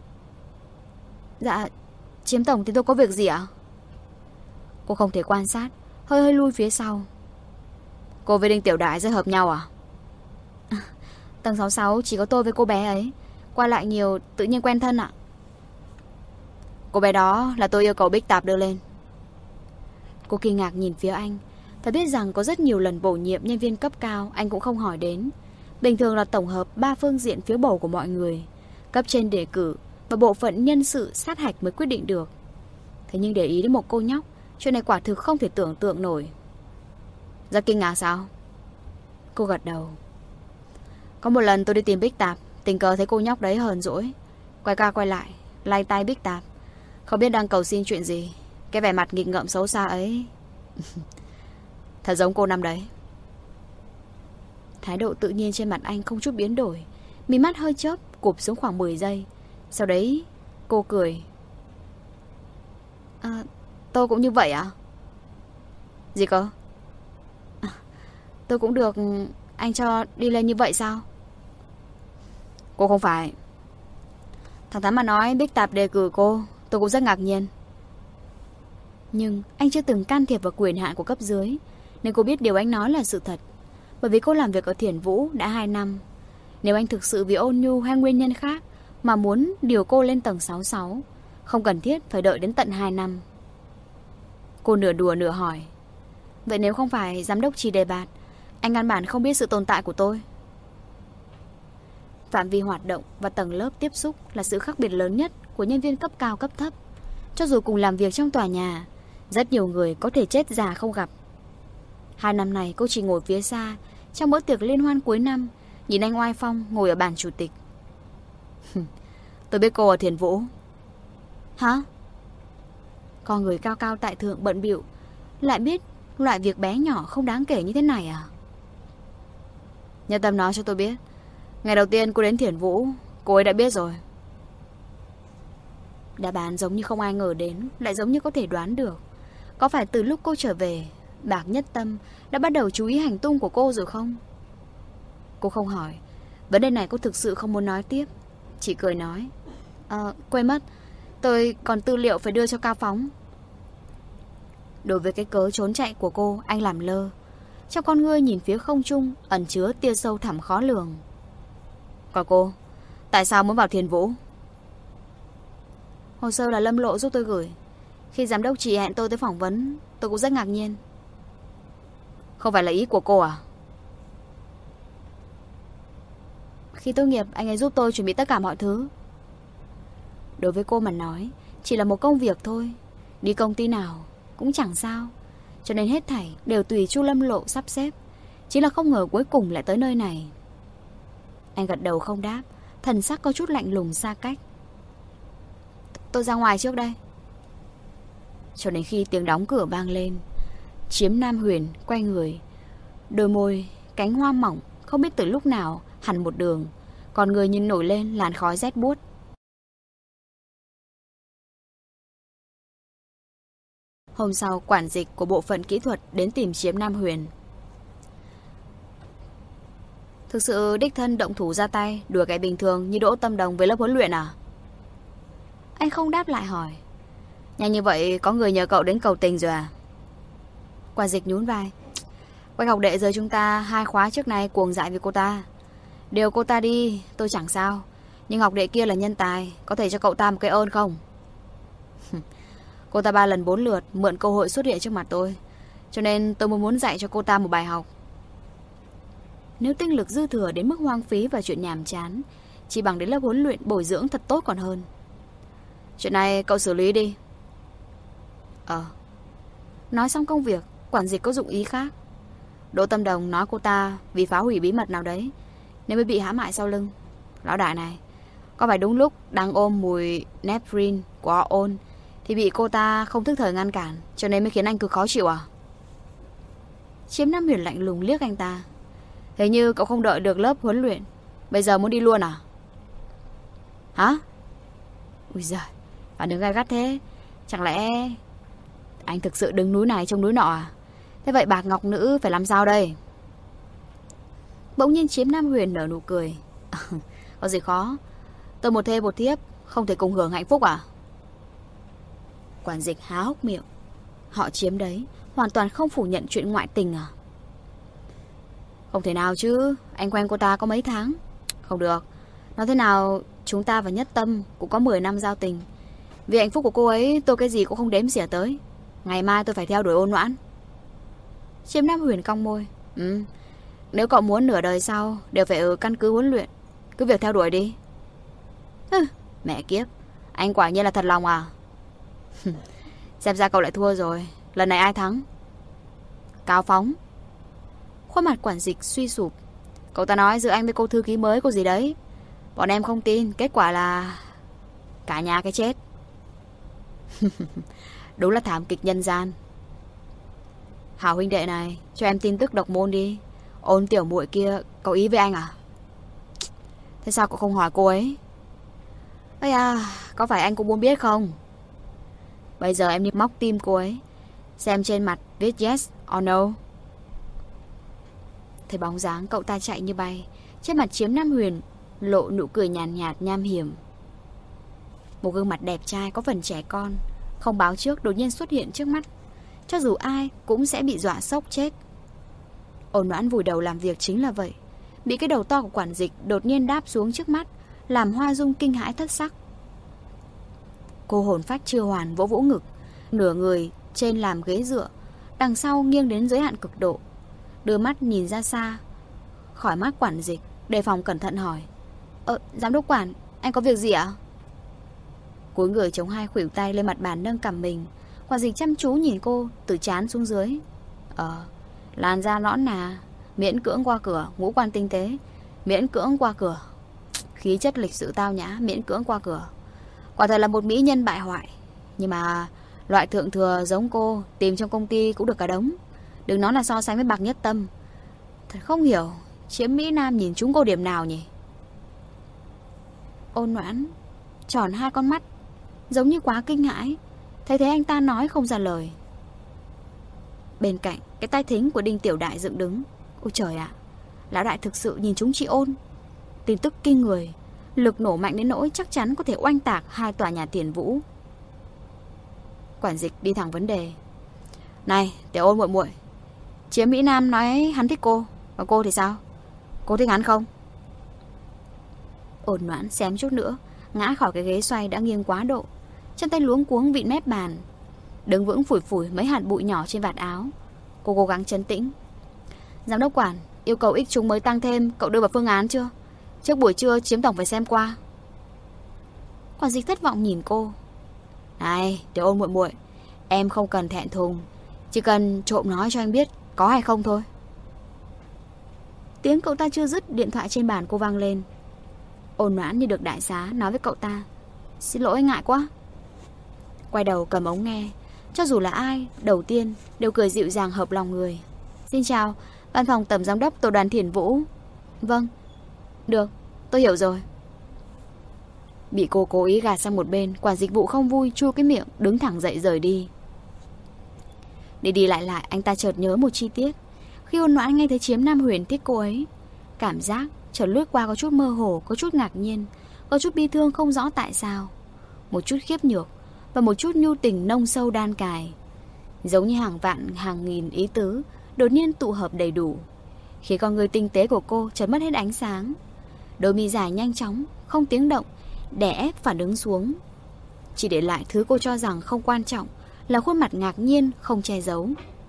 Dạ, Chiếm tổng thì tôi có việc gì ạ? Cô không thể quan sát, hơi hơi lui phía sau. Cô với Đinh Tiểu Đại rất hợp nhau à? à Tầng sáu mươi sáu chỉ có tôi với cô bé ấy, Qua lại nhiều tự nhiên quen thân ạ. Cô bé đó là tôi yêu cầu Bích Tạp đưa lên. Cô kinh ngạc nhìn phía anh. Phải biết rằng có rất nhiều lần bổ nhiệm nhân viên cấp cao anh cũng không hỏi đến. Bình thường là tổng hợp ba phương diện phiếu bầu của mọi người, cấp trên đề cử và bộ phận nhân sự sát hạch mới quyết định được. Thế nhưng để ý đến một cô nhóc, chuyện này quả thực không thể tưởng tượng nổi. Rất kinh ngạc sao? Cô gật đầu. Có một lần tôi đi tìm Bích Tạp, tình cờ thấy cô nhóc đấy hờn dỗi, quay qua quay lại lay tay Bích Tạp, không biết đang cầu xin chuyện gì. Cái vẻ mặt nghịch ngợm xấu xa ấy thật giống cô năm đấy. Thái độ tự nhiên trên mặt anh không chút biến đổi, mí mắt hơi chớp, cụp xuống khoảng mười giây. Sau đấy cô cười. À, tôi cũng như vậy à? Gì cơ? À, tôi cũng được anh cho đi lên như vậy sao? Cô không phải. Thẳng thắn mà nói, Bích Tạp đề cử cô, tôi cũng rất ngạc nhiên. Nhưng anh chưa từng can thiệp vào quyền hạn của cấp dưới, nên cô biết điều anh nói là sự thật. Bởi vì cô làm việc ở Thiển Vũ đã hai năm. Nếu anh thực sự vì ôn nhu hay nguyên nhân khác mà muốn điều cô lên tầng sáu mươi sáu, không cần thiết phải đợi đến tận hai năm. Cô nửa đùa nửa hỏi. Vậy nếu không phải giám đốc chỉ đề bạt, anh căn bản không biết sự tồn tại của tôi. Phạm vi hoạt động và tầng lớp tiếp xúc là sự khác biệt lớn nhất của nhân viên cấp cao cấp thấp. Cho dù cùng làm việc trong tòa nhà, rất nhiều người có thể chết già không gặp. Hai năm này cô chỉ ngồi phía xa trong bữa tiệc liên hoan cuối năm, nhìn anh oai phong ngồi ở bàn chủ tịch. Tôi biết cô ở Thiền Vũ. Hả? Con người cao cao tại thượng bận bịu lại biết loại việc bé nhỏ không đáng kể như thế này à? Nhân Tâm nói cho tôi biết, ngày đầu tiên cô đến Thiển Vũ, cô ấy đã biết rồi. Đáp án giống như không ai ngờ đến, lại giống như có thể đoán được. Có phải từ lúc cô trở về, Bạc Nhất Tâm đã bắt đầu chú ý hành tung của cô rồi không? Cô không hỏi. Vấn đề này cô thực sự không muốn nói tiếp, chỉ cười nói. À, quên mất, tôi còn tư liệu phải đưa cho Cao Phóng. Đối với cái cớ trốn chạy của cô, anh làm lơ. Trong con ngươi nhìn phía không trung ẩn chứa tia sâu thẳm khó lường. Còn cô, tại sao muốn vào Thiền Vũ? Hồ sơ là Lâm Lộ giúp tôi gửi. Khi giám đốc chỉ hẹn tôi tới phỏng vấn, tôi cũng rất ngạc nhiên. Không phải là ý của cô à? Khi tốt nghiệp, anh ấy giúp tôi chuẩn bị tất cả mọi thứ. Đối với cô mà nói, chỉ là một công việc thôi. Đi công ty nào cũng chẳng sao. Cho nên hết thảy đều tùy Chu Lâm Lộ sắp xếp. Chỉ là không ngờ cuối cùng lại tới nơi này. Anh gật đầu không đáp, thần sắc có chút lạnh lùng xa cách. Tôi ra ngoài trước đây. Cho đến khi tiếng đóng cửa vang lên, Chiếm Nam Huyền quay người, đôi môi, cánh hoa mỏng, không biết từ lúc nào hẳn một đường, còn người nhìn nổi lên làn khói rét buốt. Hôm sau, quản dịch của bộ phận kỹ thuật đến tìm Chiếm Nam Huyền. Thực sự đích thân động thủ ra tay đùa cái bình thường như Đỗ Tâm Đồng với lớp huấn luyện à? Anh không đáp lại hỏi. Nhanh như vậy có người nhờ cậu đến cầu tình rồi à? Quản dịch nhún vai. Quách học đệ rời chúng ta hai khóa trước nay cuồng dại với cô ta. Điều cô ta đi tôi chẳng sao, nhưng học đệ kia là nhân tài, có thể cho cậu ta một cái ơn không? Cô ta ba lần bốn lượt mượn cơ hội xuất hiện trước mặt tôi, cho nên tôi muốn muốn dạy cho cô ta một bài học. Nếu tinh lực dư thừa đến mức hoang phí và chuyện nhàm chán, chỉ bằng đến lớp huấn luyện bồi dưỡng thật tốt còn hơn. Chuyện này cậu xử lý đi. Ờ. Nói xong công việc, quản dịch có dụng ý khác. Đỗ Tâm Đồng nói cô ta vì phá hủy bí mật nào đấy nên mới bị hãm hại sau lưng. Lão đại này, có phải đúng lúc đang ôm mùi Nephrine của ôn thì bị cô ta không thức thời ngăn cản, cho nên mới khiến anh cực khó chịu à? Chiếm Nam Huyền lạnh lùng liếc anh ta. Thế như cậu không đợi được lớp huấn luyện, bây giờ muốn đi luôn à? Hả? Ui giời, phản ứng gai gắt thế. Chẳng lẽ anh thực sự đứng núi này trông núi nọ à? Thế vậy Bạc Ngọc Nữ phải làm sao đây? Bỗng nhiên Chiếm Nam Huyền nở nụ cười. Có gì khó, tôi một thê một thiếp không thể cùng hưởng hạnh phúc à? Quản dịch há hốc miệng. Họ Chiếm đấy hoàn toàn không phủ nhận chuyện ngoại tình à? Không thể nào chứ, anh quen cô ta có mấy tháng. Không được, nói thế nào Chúng ta và Nhất Tâm cũng có mười năm giao tình. Vì hạnh phúc của cô ấy, tôi cái gì cũng không đếm xỉa tới. Ngày mai tôi phải theo đuổi Ôn Noãn. Chiêm Nam Huyền cong môi. Ừ, nếu cậu muốn nửa đời sau đều phải ở căn cứ huấn luyện, cứ việc theo đuổi đi. Hừ, mẹ kiếp, anh quả nhiên là thật lòng à? Xem ra cậu lại thua rồi. Lần này ai thắng? Cao Phóng. Khuôn mặt quản dịch suy sụp. Cậu ta nói giữa anh với cô thư ký mới có gì đấy. Bọn em không tin. Kết quả là cả nhà cái chết. Đúng là thảm kịch nhân gian. Hảo huynh đệ này, cho em tin tức độc môn đi. Ôn tiểu muội kia có ý với anh à? Thế sao cậu không hỏi cô ấy? Ây à, có phải anh cũng muốn biết không? Bây giờ em đi móc tim cô ấy, xem trên mặt viết yes or no. Thấy bóng dáng cậu ta chạy như bay, trên mặt Chiếm Nam Huyền lộ nụ cười nhàn nhạt, nhạt nham hiểm. Một gương mặt đẹp trai có phần trẻ con, không báo trước đột nhiên xuất hiện trước mắt. Cho dù ai cũng sẽ bị dọa sốc chết. Ôn Noãn vùi đầu làm việc chính là vậy. Bị cái đầu to của quản dịch đột nhiên đáp xuống trước mắt, làm Hoa Dung kinh hãi thất sắc. Cô hồn phách chưa hoàn vỗ vỗ ngực, nửa người trên làm ghế dựa, đằng sau nghiêng đến giới hạn cực độ, đưa mắt nhìn ra xa khỏi mắt quản dịch, đề phòng cẩn thận hỏi. Ờ, giám đốc quản, anh có việc gì ạ? Cúi người chống hai khuỷu tay lên mặt bàn nâng cằm mình. Quản dịch chăm chú nhìn cô từ trán xuống dưới. Ờ, làn da nõn nà, miễn cưỡng qua cửa, ngũ quan tinh tế, miễn cưỡng qua cửa, khí chất lịch sự tao nhã, miễn cưỡng qua cửa. Quả thật là một mỹ nhân bại hoại. Nhưng mà loại thượng thừa giống cô tìm trong công ty cũng được cả đống. Đừng nói là so sánh với Bạc Nhất Tâm. Thật không hiểu Chiếm Mỹ Nam nhìn chúng cô điểm nào nhỉ? Ôn Noãn tròn hai con mắt, giống như quá kinh hãi. Thấy thế anh ta nói không ra lời. Bên cạnh cái tai thính của Đinh Tiểu Đại dựng đứng. Ôi trời ạ, lão đại thực sự nhìn chúng chị Ôn. Tin tức kinh người, lực nổ mạnh đến nỗi chắc chắn có thể oanh tạc hai tòa nhà Tiền Vũ. Quản dịch đi thẳng vấn đề. Này Tiểu Ôn muội muội, Chiếm Mỹ Nam nói hắn thích cô, và cô thì sao? Cô thích hắn không? Ôn Noãn xém chút nữa ngã khỏi cái ghế xoay đã nghiêng quá độ, chân tay luống cuống vịn mép bàn, đứng vững phủi phủi mấy hạt bụi nhỏ trên vạt áo. Cô cố gắng trấn tĩnh. Giám đốc quản, yêu cầu ích chúng mới tăng thêm, cậu đưa vào phương án chưa? Trước buổi trưa Chiếm tổng phải xem qua. Quản dịch thất vọng nhìn cô. Này Tiểu Ôn muội muội, em không cần thẹn thùng, chỉ cần trộm nói cho anh biết có hay không thôi. Tiếng cậu ta chưa dứt, điện thoại trên bàn cô vang lên. Ôn Noãn như được đại xá, nói với cậu ta. Xin lỗi, ngại quá. Quay đầu cầm ống nghe. Cho dù là ai, đầu tiên đều cười dịu dàng hợp lòng người. Xin chào, văn phòng tổng giám đốc Tổ đoàn Thiển Vũ. Vâng, được, tôi hiểu rồi. Bị cô cố ý gạt sang một bên, quản dịch vụ không vui, chua cái miệng, đứng thẳng dậy rời đi. Đi đi lại lại, anh ta chợt nhớ một chi tiết. Khi Ôn Noãn nghe thấy Chiếm Nam Huyền thích cô ấy, cảm giác chợt lướt qua có chút mơ hồ, có chút ngạc nhiên, có chút bi thương không rõ tại sao, một chút khiếp nhược và một chút nhu tình nông sâu đan cài, giống như hàng vạn hàng nghìn ý tứ đột nhiên tụ hợp đầy đủ, khiến con người tinh tế của cô chợt mất hết ánh sáng. Đôi mi dài nhanh chóng, không tiếng động, đè ép phản ứng xuống, chỉ để lại thứ cô cho rằng không quan trọng, là khuôn mặt ngạc nhiên không che giấu.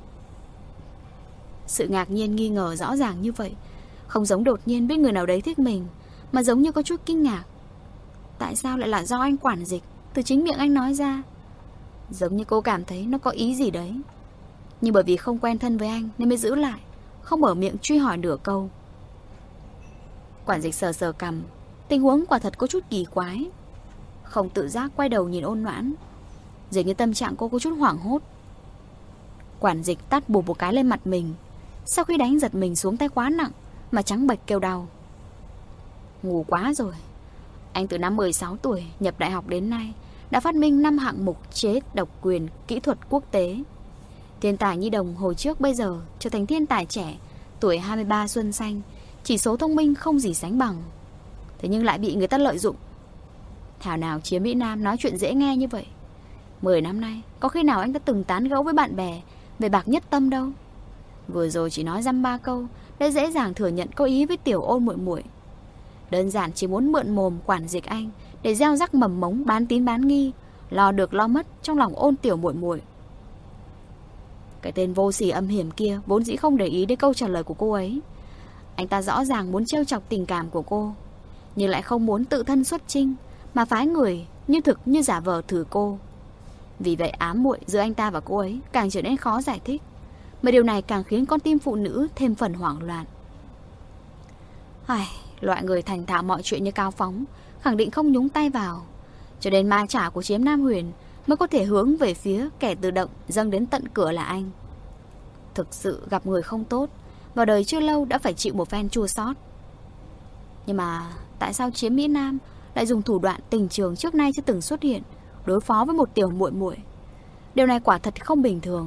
Sự ngạc nhiên nghi ngờ rõ ràng như vậy, không giống đột nhiên biết người nào đấy thích mình, mà giống như có chút kinh ngạc. Tại sao lại là do anh quản dịch, từ chính miệng anh nói ra? Giống như cô cảm thấy nó có ý gì đấy, nhưng bởi vì không quen thân với anh nên mới giữ lại, không mở miệng truy hỏi nửa câu. Quản dịch sờ sờ cằm. Tình huống quả thật có chút kỳ quái. Không tự giác quay đầu nhìn Ôn Noãn, dường như tâm trạng cô có chút hoảng hốt. Quản dịch tát bụp một cái lên mặt mình, sau khi đánh giật mình xuống tay quá nặng mà trắng bệch kêu đau. Ngủ quá rồi. Anh từ năm mười sáu tuổi nhập đại học đến nay đã phát minh năm hạng mục chế độc quyền kỹ thuật quốc tế. Thiên tài nhi đồng hồi trước bây giờ trở thành thiên tài trẻ, tuổi hai mươi ba xuân xanh, chỉ số thông minh không gì sánh bằng. Thế nhưng lại bị người ta lợi dụng. Thảo nào Chiếm Mỹ Nam nói chuyện dễ nghe như vậy. Mười năm nay có khi nào anh đã từng tán gẫu với bạn bè về Bạc Nhất Tâm đâu. Vừa rồi chỉ nói dăm ba câu đã dễ dàng thừa nhận có ý với Tiểu Ôn muội muội. Đơn giản chỉ muốn mượn mồm quản dịch anh để gieo rắc mầm mống bán tín bán nghi, lo được lo mất trong lòng Ôn tiểu muội muội. Cái tên vô sỉ âm hiểm kia vốn dĩ không để ý đến câu trả lời của cô ấy. Anh ta rõ ràng muốn trêu chọc tình cảm của cô, nhưng lại không muốn tự thân xuất chinh, mà phái người như thực như giả vờ thử cô. Vì vậy ám muội giữa anh ta và cô ấy càng trở nên khó giải thích, mà điều này càng khiến con tim phụ nữ thêm phần hoảng loạn. Ai, loại người thành thạo mọi chuyện như Cao Phóng khẳng định không nhúng tay vào, cho nên ma trả của Chiếm Nam Huyền mới có thể hướng về phía kẻ tự động dâng đến tận cửa là anh. Thực sự gặp người không tốt, vào đời chưa lâu đã phải chịu một phen chua xót. Nhưng mà tại sao Chiếm Mỹ Nam lại dùng thủ đoạn tình trường trước nay chưa từng xuất hiện đối phó với một tiểu muội muội? Điều này quả thật không bình thường.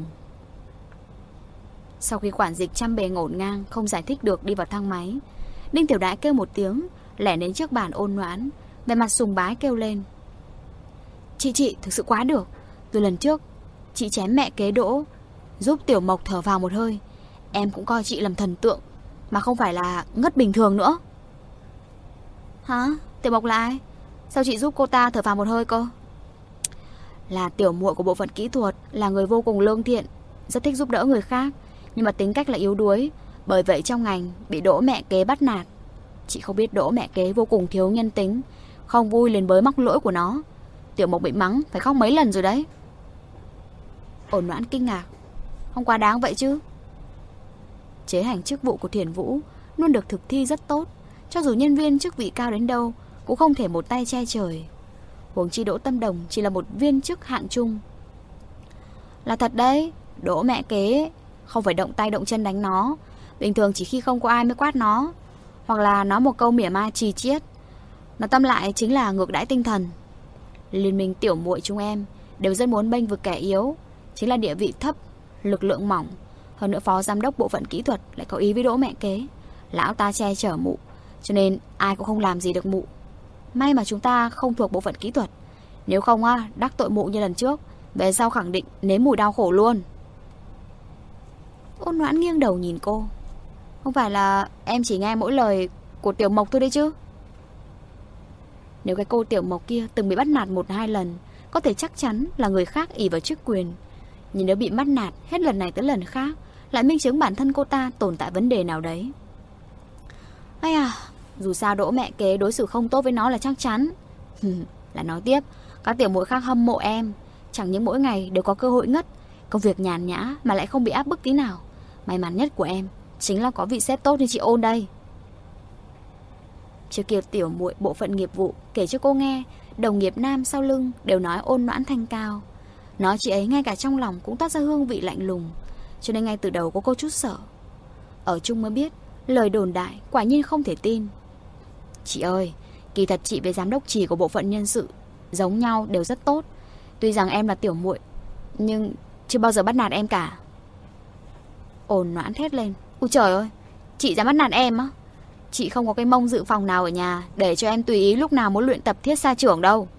Sau khi quản dịch chăm bề ngổn ngang không giải thích được đi vào thang máy, Đinh Tiểu Đại kêu một tiếng, lẻ đến trước bàn Ôn Noãn, về mặt sùng bái kêu lên: Chị chị thực sự quá được. Từ lần trước chị chém mẹ kế Đỗ, giúp Tiểu Mộc thở vào một hơi, em cũng coi chị làm thần tượng, mà không phải là ngất bình thường nữa. Hả? Tiểu Mộc là ai? Sao chị giúp cô ta thở vào một hơi cơ? Là tiểu muội của bộ phận kỹ thuật, là người vô cùng lương thiện, rất thích giúp đỡ người khác, nhưng mà tính cách lại yếu đuối. Bởi vậy trong ngành bị Đỗ mẹ kế bắt nạt. Chị không biết Đỗ mẹ kế vô cùng thiếu nhân tính, không vui liền bới móc lỗi của nó. Tiểu Mộc bị mắng phải khóc mấy lần rồi đấy. Ôn Noãn kinh ngạc: Không quá đáng vậy chứ? Chế hành chức vụ của Thiền Vũ luôn được thực thi rất tốt, cho dù nhân viên chức vị cao đến đâu cũng không thể một tay che trời. Huống chi Đỗ Tâm Đồng chỉ là một viên chức hạng trung. Là thật đấy, Đỗ mẹ kế không phải động tay động chân đánh nó, bình thường chỉ khi không có ai mới quát nó, hoặc là nói một câu mỉa mai chì chiết. Nó tâm lại chính là ngược đãi tinh thần. Liên minh tiểu muội chúng em đều rất muốn bênh vực kẻ yếu, chính là địa vị thấp, lực lượng mỏng. Hơn nữa phó giám đốc bộ phận kỹ thuật lại có ý với Đỗ mẹ kế. Lão ta che chở mụ, cho nên ai cũng không làm gì được mụ. May mà chúng ta không thuộc bộ phận kỹ thuật, nếu không á, đắc tội mụ như lần trước, về sau khẳng định nếm mùi đau khổ luôn. Ôn Noãn nghiêng đầu nhìn cô: Không phải là em chỉ nghe mỗi lời của Tiểu Mộc thôi đấy chứ? Nếu cái cô Tiểu Mộc kia từng bị bắt nạt một hai lần, có thể chắc chắn là người khác ỷ vào chức quyền. Nhưng nếu bị bắt nạt hết lần này tới lần khác, lại minh chứng bản thân cô ta tồn tại vấn đề nào đấy. Ây à, dù sao Đỗ mẹ kế đối xử không tốt với nó là chắc chắn. Lại nói tiếp, các tiểu muội khác hâm mộ em, chẳng những mỗi ngày đều có cơ hội ngất, công việc nhàn nhã mà lại không bị áp bức tí nào. May mắn nhất của em chính là có vị sếp tốt như chị Ôn đây. Trước kia tiểu muội bộ phận nghiệp vụ kể cho cô nghe, đồng nghiệp nam sau lưng đều nói Ôn Noãn thanh cao, nói chị ấy ngay cả trong lòng cũng toát ra hương vị lạnh lùng, cho nên ngay từ đầu có cô chút sợ. Ở chung mới biết, lời đồn đại quả nhiên không thể tin. Chị ơi, kỳ thật chị với giám đốc chỉ của bộ phận nhân sự giống nhau đều rất tốt. Tuy rằng em là tiểu muội, nhưng chưa bao giờ bắt nạt em cả. Ôn Noãn thét lên: Ui trời ơi, chị dám bắt nạt em á? Chị không có cái mông dự phòng nào ở nhà để cho em tùy ý lúc nào muốn luyện tập thiết xa trưởng đâu.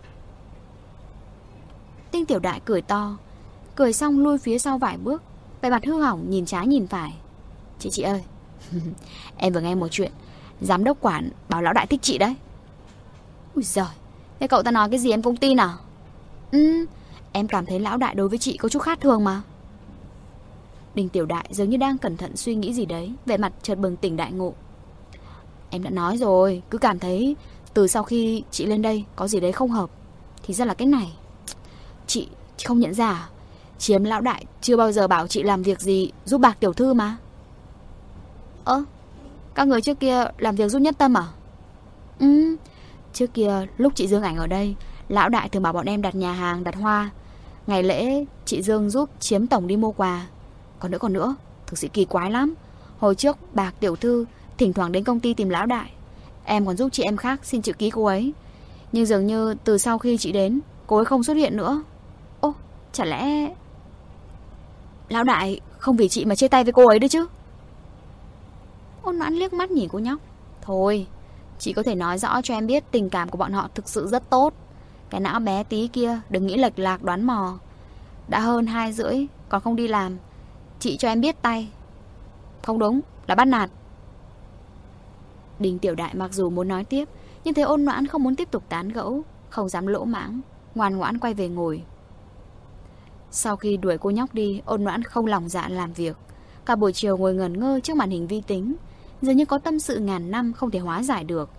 Tinh Tiểu Đại cười to, cười xong lui phía sau vài bước, vẻ mặt hư hỏng nhìn trái nhìn phải. Chị chị ơi, em vừa nghe một chuyện, giám đốc quản bảo lão đại thích chị đấy. Ui giời, thế cậu ta nói cái gì em cũng tin à? Ừ, em cảm thấy lão đại đối với chị có chút khác thường mà. Đinh Tiểu Đại dường như đang cẩn thận suy nghĩ gì đấy, vẻ mặt chợt bừng tỉnh đại ngộ. Em đã nói rồi, cứ cảm thấy từ sau khi chị lên đây có gì đấy không hợp. Thì ra là cái này. Chị, chị không nhận ra à? Chiếm lão đại chưa bao giờ bảo chị làm việc gì giúp bạc tiểu thư mà. Ơ, các người trước kia làm việc giúp Nhất Tâm à? Ừ, trước kia lúc chị Dương ảnh ở đây, lão đại thường bảo bọn em đặt nhà hàng, đặt hoa. Ngày lễ chị Dương giúp Chiếm tổng đi mua quà. Còn nữa còn nữa, thực sự kỳ quái lắm. Hồi trước bạc tiểu thư thỉnh thoảng đến công ty tìm lão đại, em còn giúp chị em khác xin chữ ký cô ấy. Nhưng dường như từ sau khi chị đến, cô ấy không xuất hiện nữa. Ô, chả lẽ lão đại không vì chị mà chia tay với cô ấy đấy chứ? Ôn Noãn liếc mắt nhìn cô nhóc. Thôi, chị có thể nói rõ cho em biết tình cảm của bọn họ thực sự rất tốt. Cái não bé tí kia đừng nghĩ lệch lạc đoán mò. Đã hơn hai rưỡi còn không đi làm, chị cho em biết tay. Không đúng, là bắt nạt. Đinh Tiểu Đại mặc dù muốn nói tiếp, nhưng thấy Ôn Noãn không muốn tiếp tục tán gẫu, không dám lỗ mãng, ngoan ngoãn quay về ngồi. Sau khi đuổi cô nhóc đi, Ôn Noãn không lòng dạ làm việc. Cả buổi chiều ngồi ngẩn ngơ trước màn hình vi tính, dường như có tâm sự ngàn năm không thể hóa giải được.